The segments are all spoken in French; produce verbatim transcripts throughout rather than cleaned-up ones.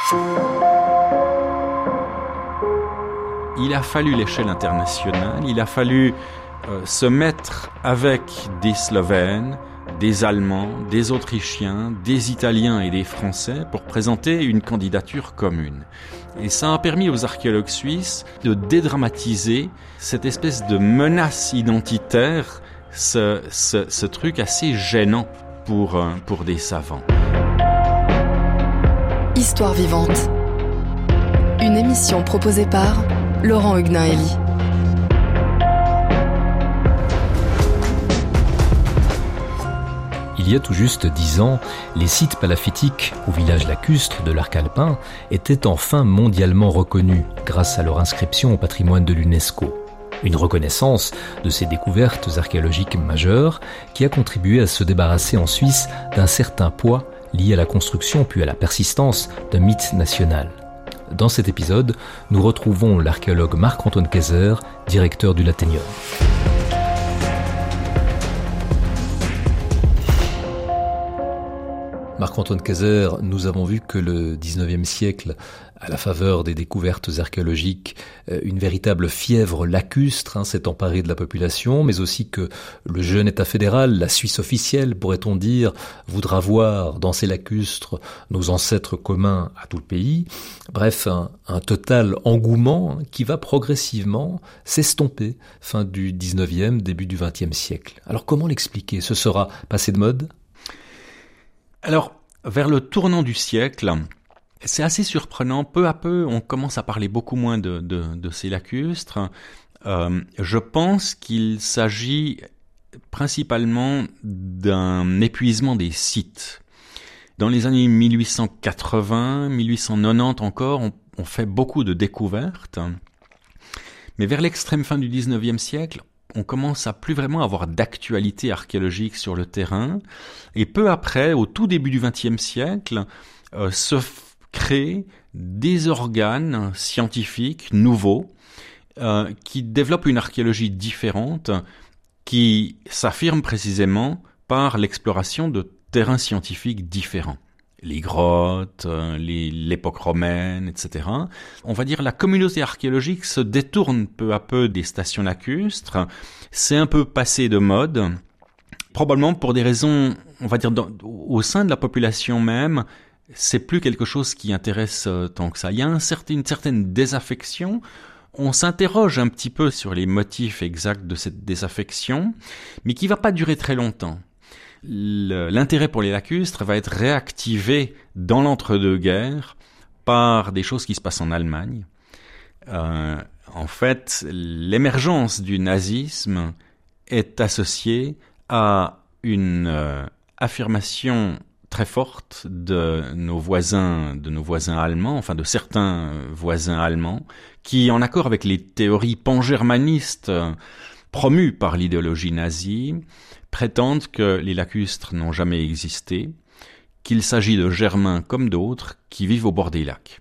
Il a fallu l'échelle internationale, il a fallu euh, se mettre avec des Slovènes, des Allemands, des Autrichiens, des Italiens et des Français pour présenter une candidature commune. Et ça a permis aux archéologues suisses de dédramatiser cette espèce de menace identitaire, ce, ce, ce truc assez gênant pour, pour des savants. Histoire vivante. Une émission proposée par Laurent Huguenin-Hélie. Il y a tout juste dix ans, les sites palafitiques au village lacustre de l'arc alpin étaient enfin mondialement reconnus grâce à leur inscription au patrimoine de l'UNESCO. Une reconnaissance de ces découvertes archéologiques majeures qui a contribué à se débarrasser en Suisse d'un certain poids lié à la construction puis à la persistance d'un mythe national. Dans cet épisode, nous retrouvons l'archéologue Marc-Antoine Kayser, directeur du Lathénium. Marc-Antoine Kayser, nous avons vu que le dix-neuvième siècle, à la faveur des découvertes archéologiques, une véritable fièvre lacustre hein, s'est emparée de la population, mais aussi que le jeune État fédéral, la Suisse officielle, pourrait-on dire, voudra voir dans ces lacustres nos ancêtres communs à tout le pays. Bref, un, un total engouement qui va progressivement s'estomper fin du dix-neuvième, début du vingtième siècle. Alors comment l'expliquer ? Ce sera passé de mode ? Alors, vers le tournant du siècle, c'est assez surprenant. Peu à peu, on commence à parler beaucoup moins de, de, de ces lacustres. Euh, je pense qu'il s'agit principalement d'un épuisement des sites. Dans les années mille huit cent quatre-vingts, mille huit cent quatre-vingt-dix encore, on, on fait beaucoup de découvertes. Mais vers l'extrême fin du dix-neuvième siècle, on commence à plus vraiment avoir d'actualité archéologique sur le terrain. Et peu après, au tout début du vingtième siècle, euh, se f- créent des organes scientifiques nouveaux euh, qui développent une archéologie différente, qui s'affirme précisément par l'exploration de terrains scientifiques différents. Les grottes, les, l'époque romaine, et cetera. On va dire la communauté archéologique se détourne peu à peu des stations lacustres. C'est un peu passé de mode, probablement pour des raisons, on va dire, dans, au sein de la population même, c'est plus quelque chose qui intéresse tant que ça. Il y a un certain, une certaine désaffection. On s'interroge un petit peu sur les motifs exacts de cette désaffection, mais qui va pas durer très longtemps. L'intérêt pour les lacustres va être réactivé dans l'entre-deux-guerres par des choses qui se passent en Allemagne. Euh, en fait, l'émergence du nazisme est associée à une euh, affirmation très forte de nos voisins, de nos voisins allemands, enfin de certains voisins allemands, qui, en accord avec les théories pangermanistes euh, promues par l'idéologie nazie, prétendent que les lacustres n'ont jamais existé, qu'il s'agit de Germains comme d'autres qui vivent au bord des lacs.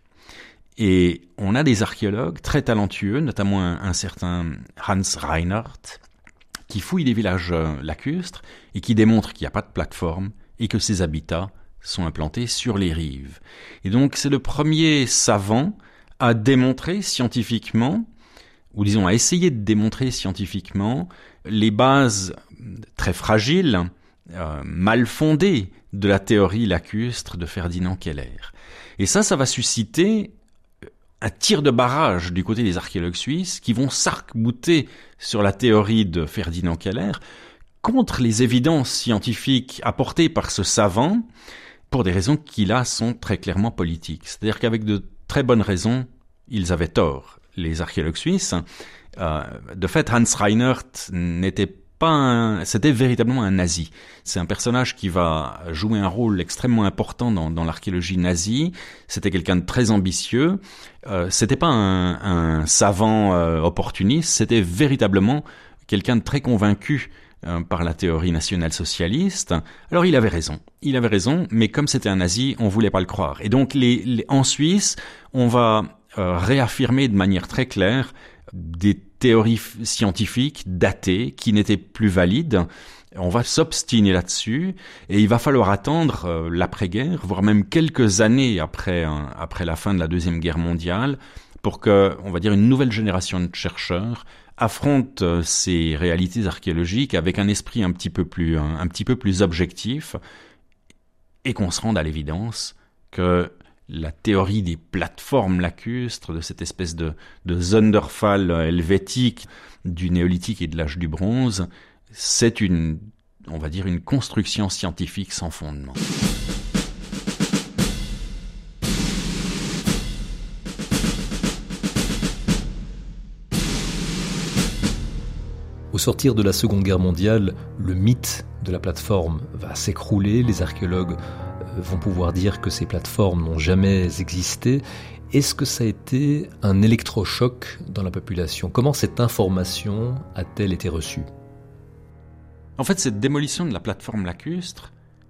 Et on a des archéologues très talentueux, notamment un, un certain Hans Reinhardt, qui fouille des villages lacustres et qui démontre qu'il n'y a pas de plateforme et que ces habitats sont implantés sur les rives. Et donc c'est le premier savant à démontrer scientifiquement, ou disons à essayer de démontrer scientifiquement, les bases très fragiles, euh, mal fondées de la théorie lacustre de Ferdinand Keller. Et ça, ça va susciter un tir de barrage du côté des archéologues suisses qui vont s'arc-bouter sur la théorie de Ferdinand Keller contre les évidences scientifiques apportées par ce savant pour des raisons qui, là, sont très clairement politiques. C'est-à-dire qu'avec de très bonnes raisons, ils avaient tort, les archéologues suisses. Euh, de fait, Hans Reinhardt n'était pas un, c'était véritablement un nazi. C'est un personnage qui va jouer un rôle extrêmement important dans, dans l'archéologie nazie. C'était quelqu'un de très ambitieux. Euh, c'était pas un, un savant euh, opportuniste. C'était véritablement quelqu'un de très convaincu euh, par la théorie nationale-socialiste. Alors il avait raison. Il avait raison, mais comme c'était un nazi, on voulait pas le croire. Et donc les, les, en Suisse, on va euh, réaffirmer de manière très claire des théories scientifiques datées qui n'étaient plus valides On va s'obstiner là-dessus et il va falloir attendre euh, l'après-guerre, voire même quelques années après, hein, après la fin de la Deuxième Guerre mondiale, pour que, on va dire, une nouvelle génération de chercheurs affronte euh, ces réalités archéologiques avec un esprit un petit peu plus, un, un petit peu plus objectif et qu'on se rende à l'évidence que la théorie des plateformes lacustres, de cette espèce de, de Sonderfall helvétique du néolithique et de l'âge du bronze, c'est une, on va dire, une construction scientifique sans fondement. Au sortir de la Seconde Guerre mondiale, le mythe de la plateforme va s'écrouler. Les archéologues vont pouvoir dire que ces plateformes n'ont jamais existé. Est-ce que ça a été un électrochoc dans la population ? Comment cette information a-t-elle été reçue ? En fait, cette démolition de la plateforme lacustre,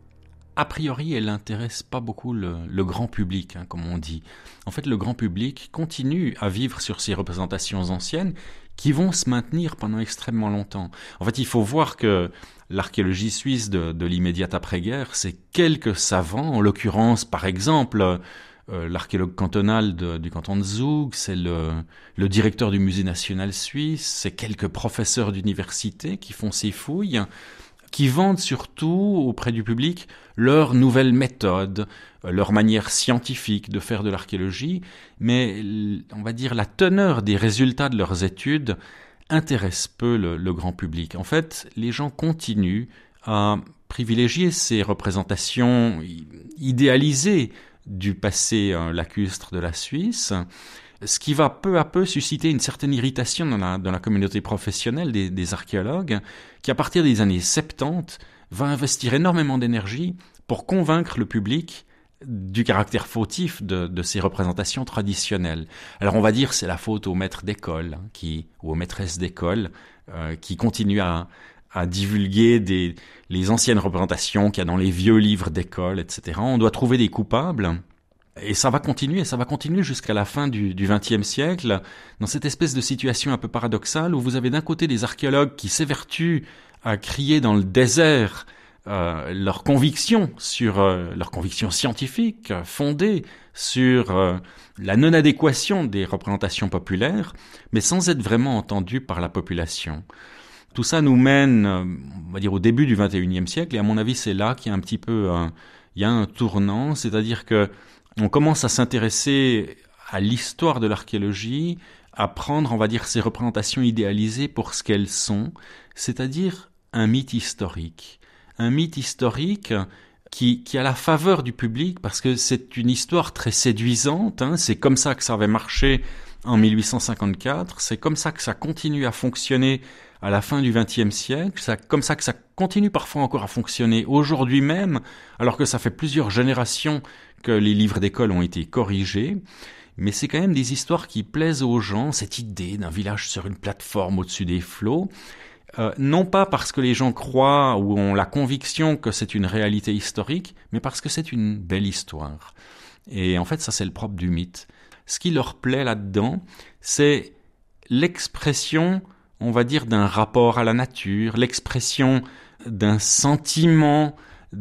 a priori, elle n'intéresse pas beaucoup le, le grand public, hein, comme on dit. En fait, le grand public continue à vivre sur ces représentations anciennes qui vont se maintenir pendant extrêmement longtemps. En fait, il faut voir que l'archéologie suisse de, de l'immédiate après-guerre, c'est quelques savants, en l'occurrence, par exemple, euh, l'archéologue cantonal de, du canton de Zug, c'est le, le directeur du musée national suisse, c'est quelques professeurs d'université qui font ces fouilles, qui vendent surtout auprès du public leurs nouvelles méthodes, leur manière scientifique de faire de l'archéologie, mais on va dire la teneur des résultats de leurs études intéresse peu le, le grand public. En fait, les gens continuent à privilégier ces représentations idéalisées du passé euh, lacustre de la Suisse, ce qui va peu à peu susciter une certaine irritation dans la, dans la communauté professionnelle des, des archéologues, qui à partir des années soixante-dix va investir énormément d'énergie pour convaincre le public du caractère fautif de, de ces représentations traditionnelles. Alors on va dire c'est la faute aux maîtres d'école hein, qui, ou aux maîtresses d'école euh, qui continuent à, à divulguer des, les anciennes représentations qu'il y a dans les vieux livres d'école, et cetera. On doit trouver des coupables. Et ça va continuer, ça va continuer jusqu'à la fin du vingtième siècle, dans cette espèce de situation un peu paradoxale où vous avez d'un côté des archéologues qui s'évertuent à crier dans le désert euh, leurs convictions sur euh, leurs convictions scientifiques euh, fondées sur euh, la non-adéquation des représentations populaires, mais sans être vraiment entendus par la population. Tout ça nous mène, euh, on va dire, au début du vingt et unième siècle, et à mon avis, c'est là qu'il y a un petit peu, euh, il y a un tournant, c'est-à-dire que on commence à s'intéresser à l'histoire de l'archéologie, à prendre, on va dire, ces représentations idéalisées pour ce qu'elles sont, c'est-à-dire un mythe historique. Un mythe historique qui, qui a la faveur du public, parce que c'est une histoire très séduisante, hein, c'est comme ça que ça avait marché en mille huit cent cinquante-quatre, c'est comme ça que ça continue à fonctionner à la fin du vingtième siècle, c'est comme ça que ça continue parfois encore à fonctionner aujourd'hui même, alors que ça fait plusieurs générations que les livres d'école ont été corrigés, mais c'est quand même des histoires qui plaisent aux gens, cette idée d'un village sur une plateforme au-dessus des flots, euh, non pas parce que les gens croient ou ont la conviction que c'est une réalité historique, mais parce que c'est une belle histoire. Et en fait, ça c'est le propre du mythe. Ce qui leur plaît là-dedans, c'est l'expression, on va dire, d'un rapport à la nature, l'expression d'un sentiment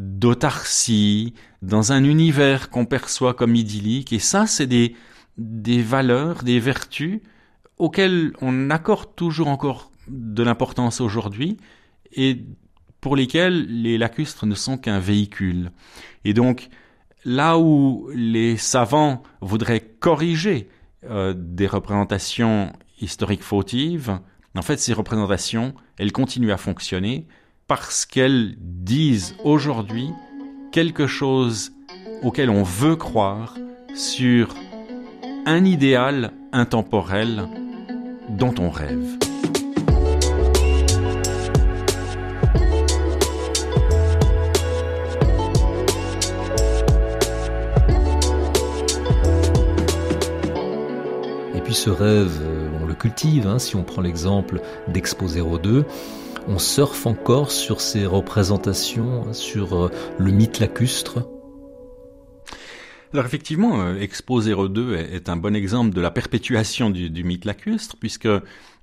d'autarcie, dans un univers qu'on perçoit comme idyllique. Et ça, c'est des, des valeurs, des vertus auxquelles on accorde toujours encore de l'importance aujourd'hui et pour lesquelles les lacustres ne sont qu'un véhicule. Et donc, là où les savants voudraient corriger euh, des représentations historiques fautives, en fait, ces représentations, elles continuent à fonctionner parce qu'elles disent aujourd'hui quelque chose auquel on veut croire sur un idéal intemporel dont on rêve. Et puis ce rêve, on le cultive, hein, si on prend l'exemple d'Expo zéro deux, on surfe encore sur ces représentations, sur le mythe lacustre. Alors effectivement, Expo zéro deux est un bon exemple de la perpétuation du, du mythe lacustre, puisque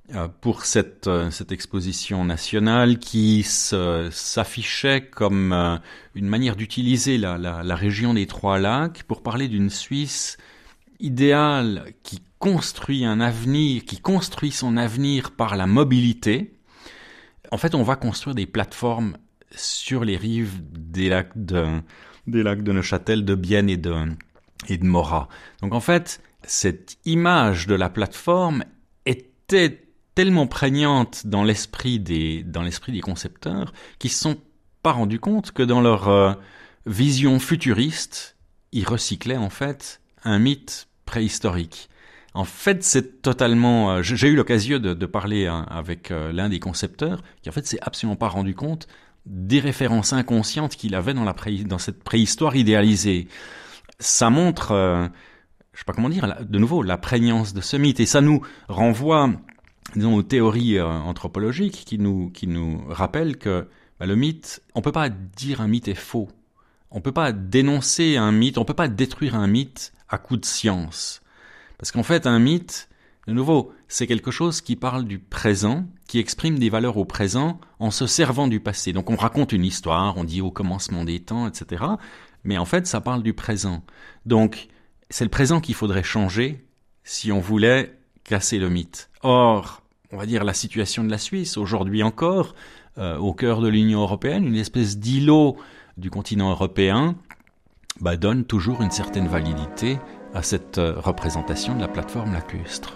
euh, pour cette, euh, cette exposition nationale qui se, s'affichait comme euh, une manière d'utiliser la, la, la région des Trois Lacs pour parler d'une Suisse idéale qui construit un avenir, qui construit son avenir par la mobilité. En fait, on va construire des plateformes sur les rives des lacs de, des lacs de Neuchâtel, de Bienne et de, et de Morat. Donc en fait, cette image de la plateforme était tellement prégnante dans l'esprit des, dans l'esprit des concepteurs qu'ils ne se sont pas rendus compte que dans leur euh, vision futuriste, ils recyclaient en fait un mythe préhistorique. En fait, c'est totalement... Euh, j'ai eu l'occasion de, de parler hein, avec euh, l'un des concepteurs qui, en fait, s'est absolument pas rendu compte des références inconscientes qu'il avait dans, la pré, dans cette préhistoire idéalisée. Ça montre, euh, je sais pas comment dire, de nouveau, la prégnance de ce mythe. Et ça nous renvoie, disons, aux théories euh, anthropologiques qui nous, qui nous rappellent que bah, le mythe, on peut pas dire un mythe est faux. On peut pas dénoncer un mythe, on peut pas détruire un mythe à coup de science. Parce qu'en fait, un mythe, de nouveau, c'est quelque chose qui parle du présent, qui exprime des valeurs au présent en se servant du passé. Donc on raconte une histoire, on dit au commencement des temps, et cetera. Mais en fait, ça parle du présent. Donc, c'est le présent qu'il faudrait changer si on voulait casser le mythe. Or, on va dire la situation de la Suisse, aujourd'hui encore, euh, au cœur de l'Union européenne, une espèce d'îlot du continent européen, bah, donne toujours une certaine validité à cette représentation de la plateforme lacustre.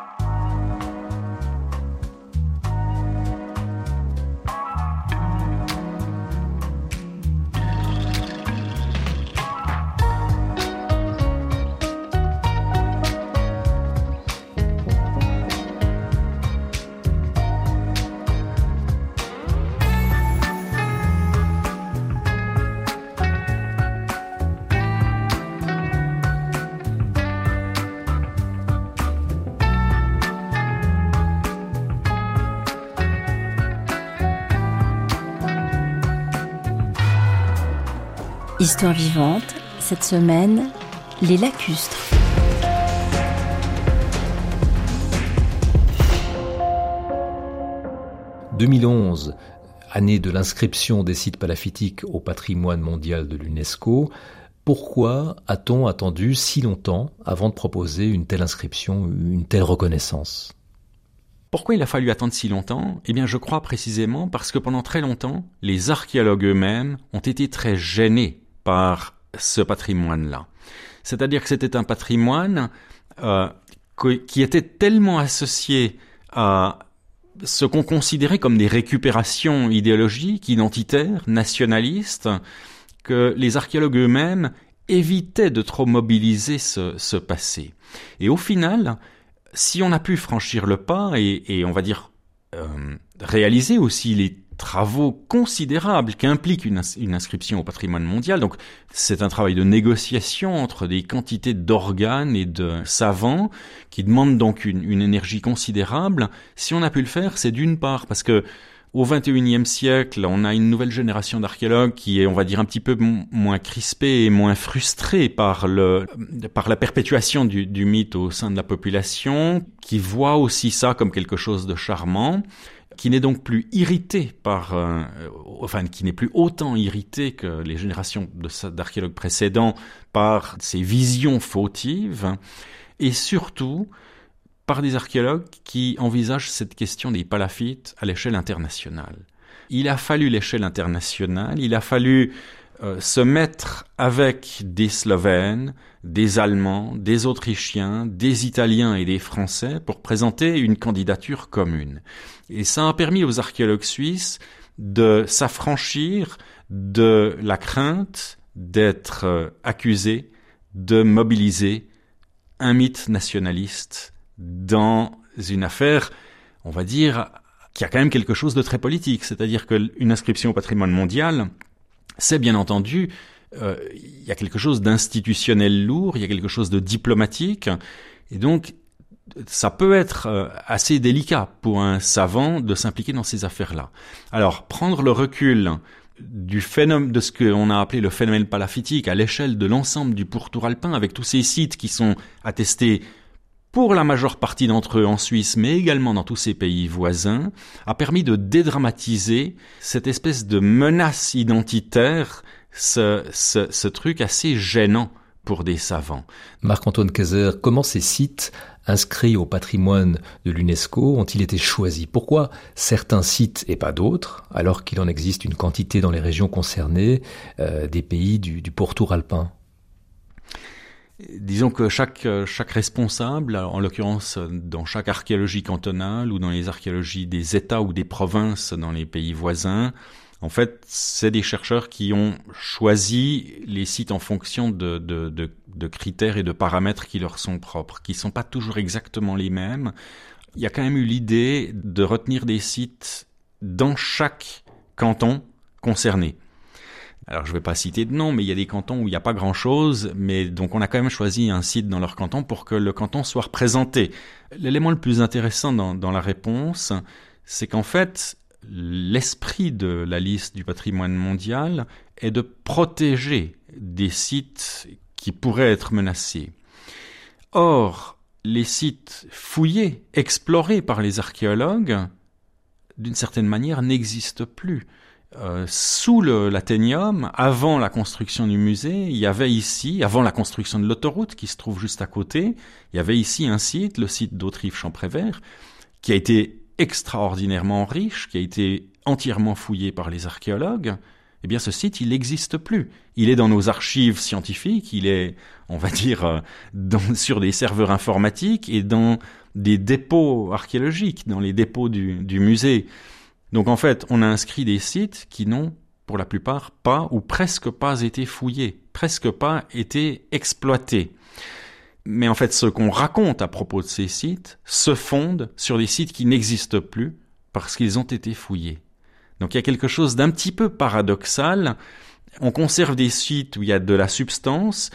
Histoire vivante, cette semaine, les lacustres. deux mille onze, année de l'inscription des sites palafitiques au patrimoine mondial de l'UNESCO. Pourquoi a-t-on attendu si longtemps avant de proposer une telle inscription, une telle reconnaissance ? Pourquoi il a fallu attendre si longtemps ? Eh bien, je crois précisément parce que pendant très longtemps, les archéologues eux-mêmes ont été très gênés par ce patrimoine-là. C'est-à-dire que c'était un patrimoine euh, qui était tellement associé à ce qu'on considérait comme des récupérations idéologiques, identitaires, nationalistes, que les archéologues eux-mêmes évitaient de trop mobiliser ce, ce passé. Et au final, si on a pu franchir le pas et, et on va dire euh, réaliser aussi les travaux considérables qu'implique une, ins- une inscription au patrimoine mondial. Donc, c'est un travail de négociation entre des quantités d'organes et de savants qui demandent donc une, une énergie considérable. Si on a pu le faire, c'est d'une part parce que au vingt et unième siècle, on a une nouvelle génération d'archéologues qui est, on va dire, un petit peu m- moins crispée et moins frustrée par le, par la perpétuation du, du mythe au sein de la population, qui voit aussi ça comme quelque chose de charmant, qui n'est donc plus irrité par, euh, enfin, qui n'est plus autant irrité que les générations de, d'archéologues précédents par ces visions fautives, et surtout par des archéologues qui envisagent cette question des palafites à l'échelle internationale. Il a fallu l'échelle internationale, il a fallu euh, se mettre avec des Slovènes, des Allemands, des Autrichiens, des Italiens et des Français pour présenter une candidature commune. Et ça a permis aux archéologues suisses de s'affranchir de la crainte d'être euh, accusés de mobiliser un mythe nationaliste dans une affaire, on va dire, qui a quand même quelque chose de très politique. C'est-à-dire qu'une inscription au patrimoine mondial, c'est bien entendu, euh, il y a quelque chose d'institutionnel lourd, il y a quelque chose de diplomatique, et donc ça peut être euh, assez délicat pour un savant de s'impliquer dans ces affaires-là. Alors, prendre le recul du phénomène, de ce qu'on a appelé le phénomène palaffitique à l'échelle de l'ensemble du pourtour alpin, avec tous ces sites qui sont attestés pour la majeure partie d'entre eux en Suisse, mais également dans tous ces pays voisins, a permis de dédramatiser cette espèce de menace identitaire, ce, ce, ce truc assez gênant pour des savants. Marc-Antoine Kayser, comment ces sites inscrits au patrimoine de l'UNESCO ont-ils été choisis? Pourquoi certains sites et pas d'autres, alors qu'il en existe une quantité dans les régions concernées euh, des pays du, du pourtour alpin? Disons que chaque, chaque responsable, en l'occurrence dans chaque archéologie cantonale ou dans les archéologies des États ou des provinces dans les pays voisins, en fait, c'est des chercheurs qui ont choisi les sites en fonction de, de, de, de critères et de paramètres qui leur sont propres, qui ne sont pas toujours exactement les mêmes. Il y a quand même eu l'idée de retenir des sites dans chaque canton concerné. Alors, je ne vais pas citer de nom, mais il y a des cantons où il n'y a pas grand-chose, mais donc on a quand même choisi un site dans leur canton pour que le canton soit représenté. L'élément le plus intéressant dans, dans la réponse, c'est qu'en fait, l'esprit de la liste du patrimoine mondial est de protéger des sites qui pourraient être menacés. Or, les sites fouillés, explorés par les archéologues, d'une certaine manière, n'existent plus. Euh, sous le, l'Athénium, avant la construction du musée, il y avait ici, avant la construction de l'autoroute qui se trouve juste à côté, il y avait ici un site, le site d'Autrive-Champrévert, qui a été extraordinairement riche, qui a été entièrement fouillé par les archéologues. Eh bien, ce site, il n'existe plus. Il est dans nos archives scientifiques, il est, on va dire, euh, dans, sur des serveurs informatiques et dans des dépôts archéologiques, dans les dépôts du, du musée. Donc en fait, on a inscrit des sites qui n'ont, pour la plupart, pas ou presque pas été fouillés, presque pas été exploités. Mais en fait, ce qu'on raconte à propos de ces sites se fonde sur des sites qui n'existent plus parce qu'ils ont été fouillés. Donc il y a quelque chose d'un petit peu paradoxal. On conserve des sites où il y a de la substance,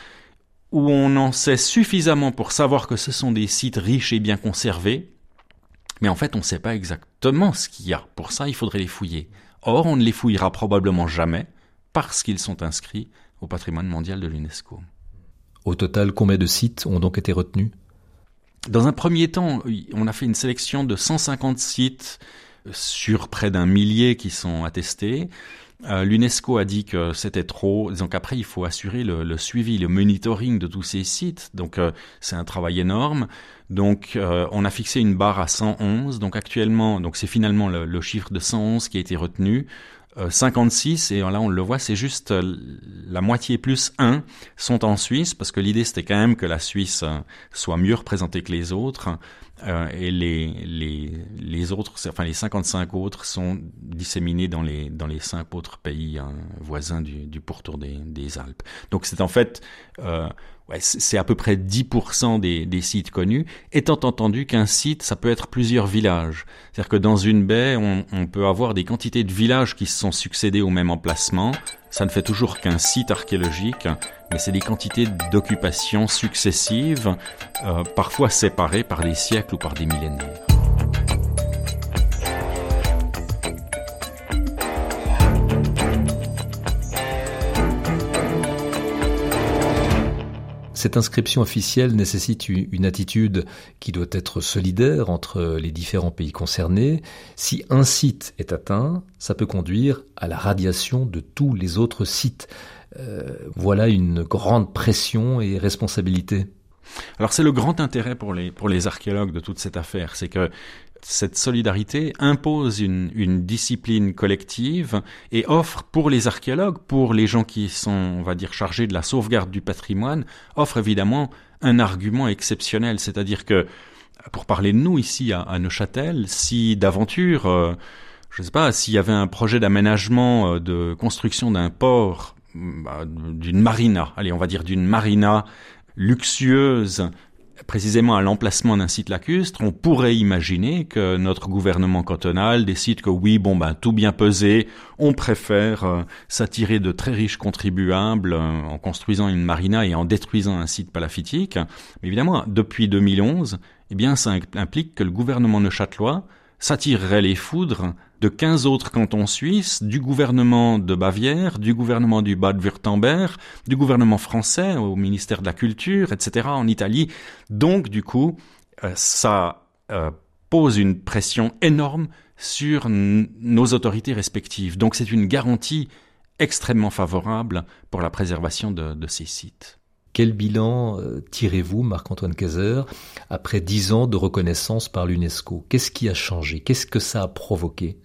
où on en sait suffisamment pour savoir que ce sont des sites riches et bien conservés, mais en fait, on ne sait pas exactement ce qu'il y a. Pour ça, il faudrait les fouiller. Or, on ne les fouillera probablement jamais parce qu'ils sont inscrits au patrimoine mondial de l'UNESCO. Au total, combien de sites ont donc été retenus? Dans un premier temps, on a fait une sélection de cent cinquante sites sur près d'un millier qui sont attestés. Euh, L'UNESCO a dit que c'était trop, donc après il faut assurer le, le suivi, le monitoring de tous ces sites, donc euh, c'est un travail énorme. Donc euh, on a fixé une barre à cent onze, donc actuellement, donc c'est finalement le, le chiffre de cent onze qui a été retenu. Euh, cinquante-six, et là on le voit, c'est juste euh, la moitié plus un sont en Suisse, parce que l'idée c'était quand même que la Suisse euh, soit mieux représentée que les autres. Euh, et les les les autres, enfin les cinquante-cinq autres sont disséminés dans les dans les cinq autres pays hein, voisins du du pourtour des des Alpes. Donc c'est en fait euh, ouais, c'est à peu près dix pour cent des des sites connus, étant entendu qu'un site ça peut être plusieurs villages. C'est-à-dire que dans une baie, on on peut avoir des quantités de villages qui se sont succédés au même emplacement. Ça ne fait toujours qu'un site archéologique, mais c'est des quantités d'occupations successives, euh, parfois séparées par des siècles ou par des millénaires. Cette inscription officielle nécessite une attitude qui doit être solidaire entre les différents pays concernés. Si un site est atteint, ça peut conduire à la radiation de tous les autres sites. Euh, voilà une grande pression et responsabilité. Alors c'est le grand intérêt pour les, pour les archéologues de toute cette affaire, c'est que cette solidarité impose une, une discipline collective et offre pour les archéologues, pour les gens qui sont, on va dire, chargés de la sauvegarde du patrimoine, offre évidemment un argument exceptionnel. C'est-à-dire que, pour parler de nous ici à, à Neuchâtel, si d'aventure, euh, je ne sais pas, s'il y avait un projet d'aménagement, euh, de construction d'un port, euh, d'une marina, allez, on va dire d'une marina luxueuse, précisément à l'emplacement d'un site lacustre, on pourrait imaginer que notre gouvernement cantonal décide que oui, bon ben tout bien pesé, on préfère euh, s'attirer de très riches contribuables euh, en construisant une marina et en détruisant un site palaffitique. Mais évidemment, depuis deux mille onze, eh bien ça implique que le gouvernement neuchâtelois s'attirerait les foudres de quinze autres cantons suisses, du gouvernement de Bavière, du gouvernement du Bade-Wurtemberg, du gouvernement français au ministère de la Culture, et cetera en Italie. Donc, du coup, euh, ça euh, pose une pression énorme sur n- nos autorités respectives. Donc c'est une garantie extrêmement favorable pour la préservation de, de ces sites. Quel bilan euh, tirez-vous, Marc-Antoine Kayser, après dix ans de reconnaissance par l'UNESCO? Qu'est-ce qui a changé? Qu'est-ce que ça a provoqué?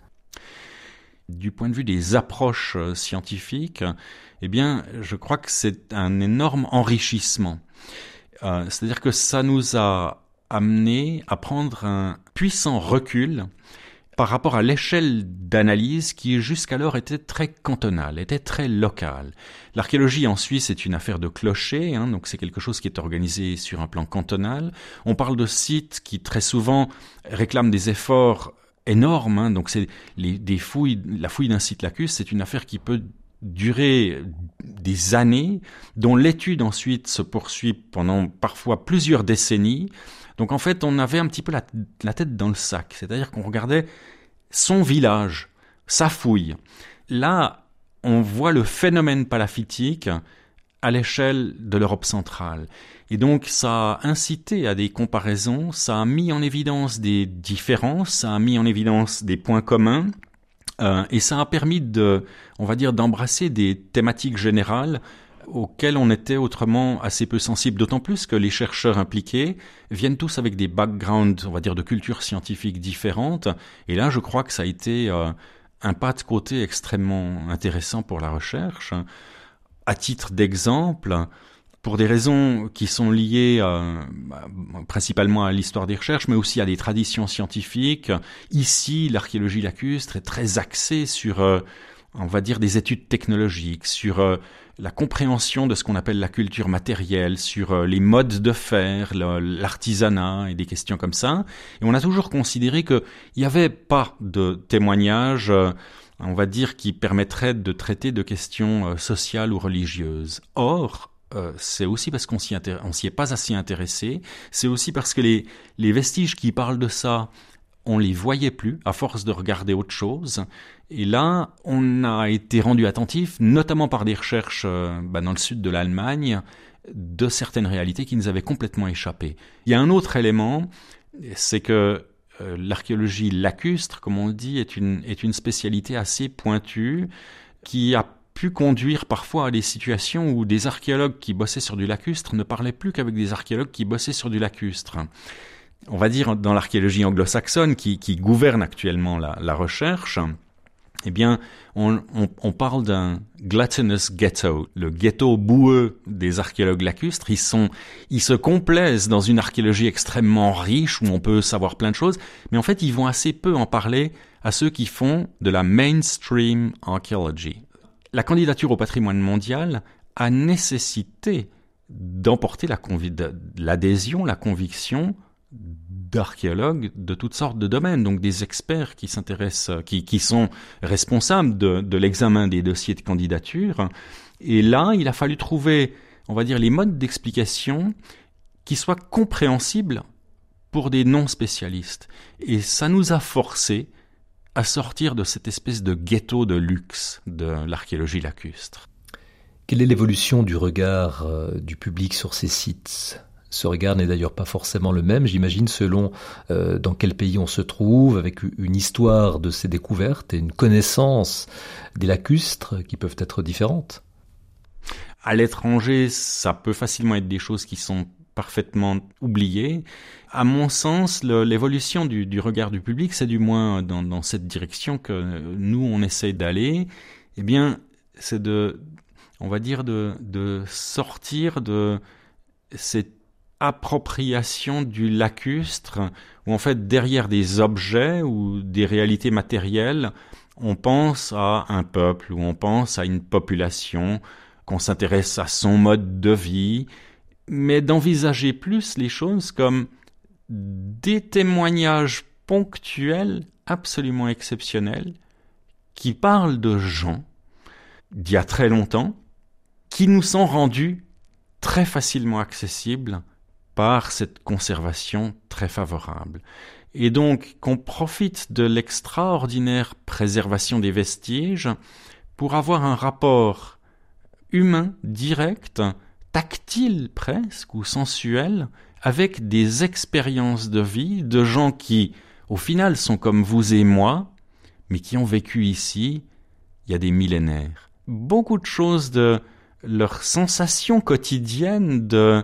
Du point de vue des approches euh, scientifiques, eh bien, je crois que c'est un énorme enrichissement. Euh, c'est-à-dire que ça nous a amené à prendre un puissant recul par rapport à l'échelle d'analyse qui jusqu'alors était très cantonale, était très locale. L'archéologie en Suisse est une affaire de clocher, hein, donc c'est quelque chose qui est organisé sur un plan cantonal. On parle de sites qui très souvent réclament des efforts énormes, hein, donc c'est les, des fouilles, la fouille d'un site lacustre, c'est une affaire qui peut durer des années, dont l'étude ensuite se poursuit pendant parfois plusieurs décennies. Donc en fait, on avait un petit peu la, la tête dans le sac, c'est-à-dire qu'on regardait son village, sa fouille. Là, on voit le phénomène palaffitique à l'échelle de l'Europe centrale. Et donc ça a incité à des comparaisons, ça a mis en évidence des différences, ça a mis en évidence des points communs, euh, et ça a permis de, on va dire, d'embrasser des thématiques générales auxquels on était autrement assez peu sensible, d'autant plus que les chercheurs impliqués viennent tous avec des backgrounds, on va dire, de cultures scientifiques différentes. Et là, je crois que ça a été euh, un pas de côté extrêmement intéressant pour la recherche. À titre d'exemple, pour des raisons qui sont liées euh, principalement à l'histoire des recherches, mais aussi à des traditions scientifiques, ici, l'archéologie lacustre est très axée sur, euh, on va dire, des études technologiques, sur euh, la compréhension de ce qu'on appelle la culture matérielle, sur euh, les modes de faire, le, l'artisanat et des questions comme ça. Et on a toujours considéré qu'il n'y avait pas de témoignages, euh, on va dire, qui permettraient de traiter de questions euh, sociales ou religieuses. Or, euh, c'est aussi parce qu'on s'y, intér- on s'y est pas assez intéressé, c'est aussi parce que les, les vestiges qui parlent de ça, on les voyait plus à force de regarder autre chose. Et là, on a été rendu attentif, notamment par des recherches euh, bah, dans le sud de l'Allemagne, de certaines réalités qui nous avaient complètement échappé. Il y a un autre élément, c'est que euh, l'archéologie lacustre, comme on le dit, est une, est une spécialité assez pointue qui a pu conduire parfois à des situations où des archéologues qui bossaient sur du lacustre ne parlaient plus qu'avec des archéologues qui bossaient sur du lacustre. On va dire dans l'archéologie anglo-saxonne qui, qui gouverne actuellement la, la recherche, eh bien, on, on, on parle d'un gluttonous ghetto, le ghetto boueux des archéologues lacustres. Ils sont, ils se complaisent dans une archéologie extrêmement riche où on peut savoir plein de choses, mais en fait, ils vont assez peu en parler à ceux qui font de la mainstream archaeology. La candidature au patrimoine mondial a nécessité d'emporter la convi- l'adhésion, la conviction d'archéologues de toutes sortes de domaines, donc des experts qui s'intéressent, qui, qui sont responsables de, de l'examen des dossiers de candidature. Et là, il a fallu trouver, on va dire, les modes d'explication qui soient compréhensibles pour des non-spécialistes. Et ça nous a forcés à sortir de cette espèce de ghetto de luxe de l'archéologie lacustre. Quelle est l'évolution du regard euh, du public sur ces sites ? Ce regard n'est d'ailleurs pas forcément le même, j'imagine, selon euh, dans quel pays on se trouve, avec une histoire de ces découvertes et une connaissance des lacustres qui peuvent être différentes. À l'étranger, ça peut facilement être des choses qui sont parfaitement oubliées. À mon sens, le, l'évolution du, du regard du public, c'est du moins dans, dans cette direction que nous, on essaie d'aller. Eh bien, c'est de, on va dire, de, de sortir de cette appropriation du lacustre, où en fait derrière des objets ou des réalités matérielles, on pense à un peuple, ou on pense à une population, qu'on s'intéresse à son mode de vie, mais d'envisager plus les choses comme des témoignages ponctuels absolument exceptionnels qui parlent de gens d'il y a très longtemps, qui nous sont rendus très facilement accessibles par cette conservation très favorable. Et donc, qu'on profite de l'extraordinaire préservation des vestiges pour avoir un rapport humain, direct, tactile presque, ou sensuel, avec des expériences de vie de gens qui, au final, sont comme vous et moi, mais qui ont vécu ici il y a des millénaires. Beaucoup de choses de leurs sensations quotidiennes, de,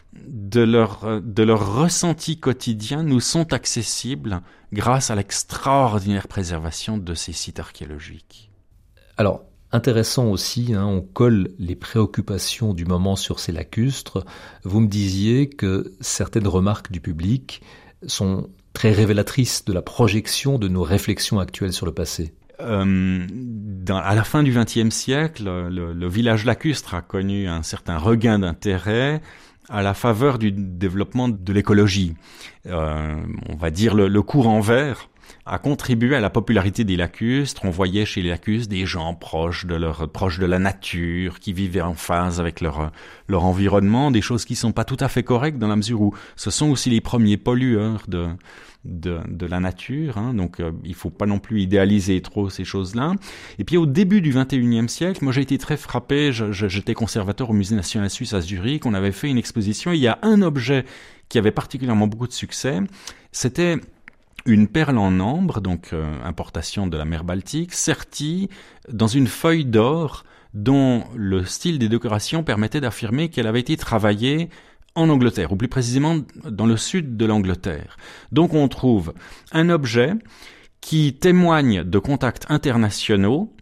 de leur, de leur ressenti quotidien nous sont accessibles grâce à l'extraordinaire préservation de ces sites archéologiques. Alors, intéressant aussi, hein, on colle les préoccupations du moment sur ces lacustres. Vous me disiez que certaines remarques du public sont très révélatrices de la projection de nos réflexions actuelles sur le passé. Euh, dans, à la fin du vingtième siècle, le, le village lacustre a connu un certain regain d'intérêt à la faveur du développement de l'écologie. Euh, on va dire le, le courant vert a contribué à la popularité des lacustres. On voyait chez les lacustres des gens proches de leur, proches de la nature, qui vivaient en phase avec leur, leur environnement, des choses qui sont pas tout à fait correctes dans la mesure où ce sont aussi les premiers pollueurs de, de, de la nature, hein. Donc euh, il faut pas non plus idéaliser trop ces choses-là. Et puis au début du vingt et unième siècle, moi j'ai été très frappé, je, je, j'étais conservateur au Musée national suisse à Zurich, on avait fait une exposition, il y a un objet qui avait particulièrement beaucoup de succès, c'était une perle en ambre, donc euh, importation de la mer Baltique, sertie dans une feuille d'or dont le style des décorations permettait d'affirmer qu'elle avait été travaillée en Angleterre, ou plus précisément dans le sud de l'Angleterre. Donc on trouve un objet qui témoigne de contacts internationaux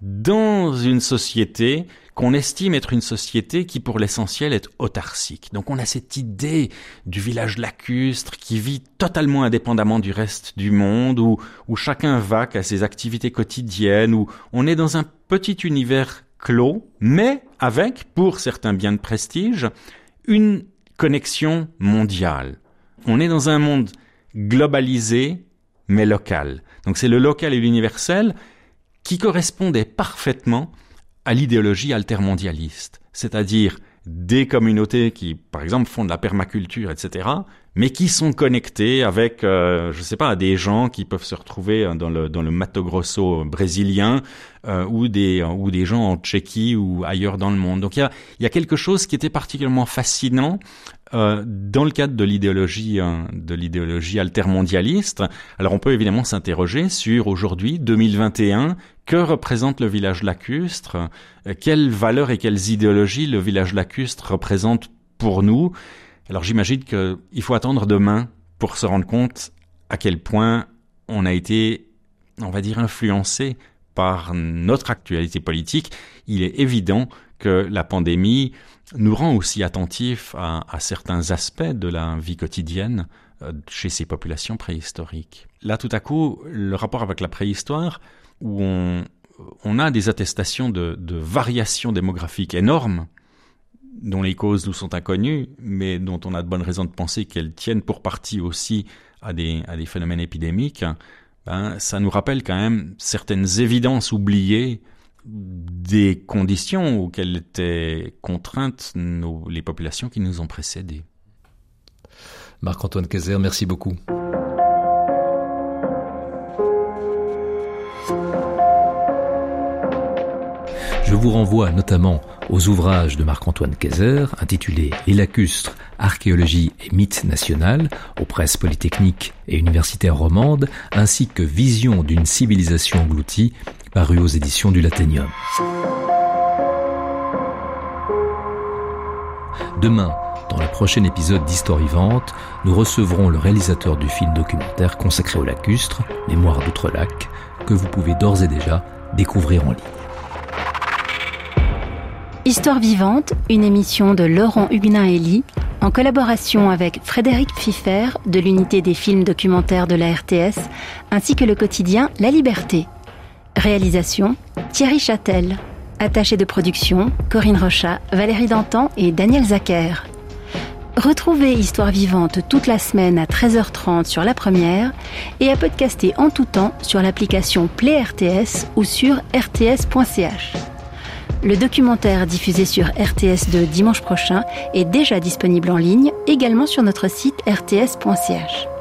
dans une société qu'on estime être une société qui, pour l'essentiel, est autarcique. Donc on a cette idée du village lacustre qui vit totalement indépendamment du reste du monde, où, où chacun vaque à ses activités quotidiennes, où on est dans un petit univers clos, mais avec, pour certains biens de prestige, une connexion mondiale. On est dans un monde globalisé, mais local. Donc c'est le local et l'universel qui correspondaient parfaitement à l'idéologie altermondialiste, c'est-à-dire des communautés qui, par exemple, font de la permaculture, et cetera, mais qui sont connectées avec, euh, je sais pas, des gens qui peuvent se retrouver dans le dans le Mato Grosso brésilien euh, ou des ou des gens en Tchéquie ou ailleurs dans le monde. Donc il y a il y a quelque chose qui était particulièrement fascinant euh, dans le cadre de l'idéologie euh, de l'idéologie altermondialiste. Alors on peut évidemment s'interroger sur aujourd'hui deux mille vingt et un, que représente le village lacustre, euh, quelles valeurs et quelles idéologies le village lacustre représente pour nous. Alors j'imagine qu'il faut attendre demain pour se rendre compte à quel point on a été, on va dire, influencé par notre actualité politique. Il est évident que la pandémie nous rend aussi attentifs à, à certains aspects de la vie quotidienne chez ces populations préhistoriques. Là, tout à coup, le rapport avec la préhistoire, où on, on a des attestations de, de variations démographiques énormes, dont les causes nous sont inconnues, mais dont on a de bonnes raisons de penser qu'elles tiennent pour partie aussi à des, à des phénomènes épidémiques, ben, ça nous rappelle quand même certaines évidences oubliées des conditions auxquelles étaient contraintes nos, les populations qui nous ont précédés. Marc-Antoine Kayser, merci beaucoup. Je vous renvoie notamment aux ouvrages de Marc-Antoine Kayser intitulés « Les lacustres, archéologie et mythes national » aux presses polytechniques et universitaires romandes, ainsi que « Vision d'une civilisation engloutie » paru aux éditions du Laténium. Demain, dans le prochain épisode d'Histoire vivante, nous recevrons le réalisateur du film documentaire consacré aux lacustres, Mémoire d'Outre-Lac, que vous pouvez d'ores et déjà découvrir en ligne. Histoire vivante, une émission de Laurent Huguenin-Elie, en collaboration avec Frédéric Pfiffer de l'unité des films documentaires de la R T S, ainsi que le quotidien La Liberté. Réalisation, Thierry Châtel. Attaché de production, Corinne Rochat, Valérie Dantan et Daniel Zacher. Retrouvez Histoire vivante toute la semaine à treize heures trente sur La Première et à podcaster en tout temps sur l'application Play R T S ou sur r t s point c h. Le documentaire diffusé sur R T S deux dimanche prochain est déjà disponible en ligne, également sur notre site r t s point c h.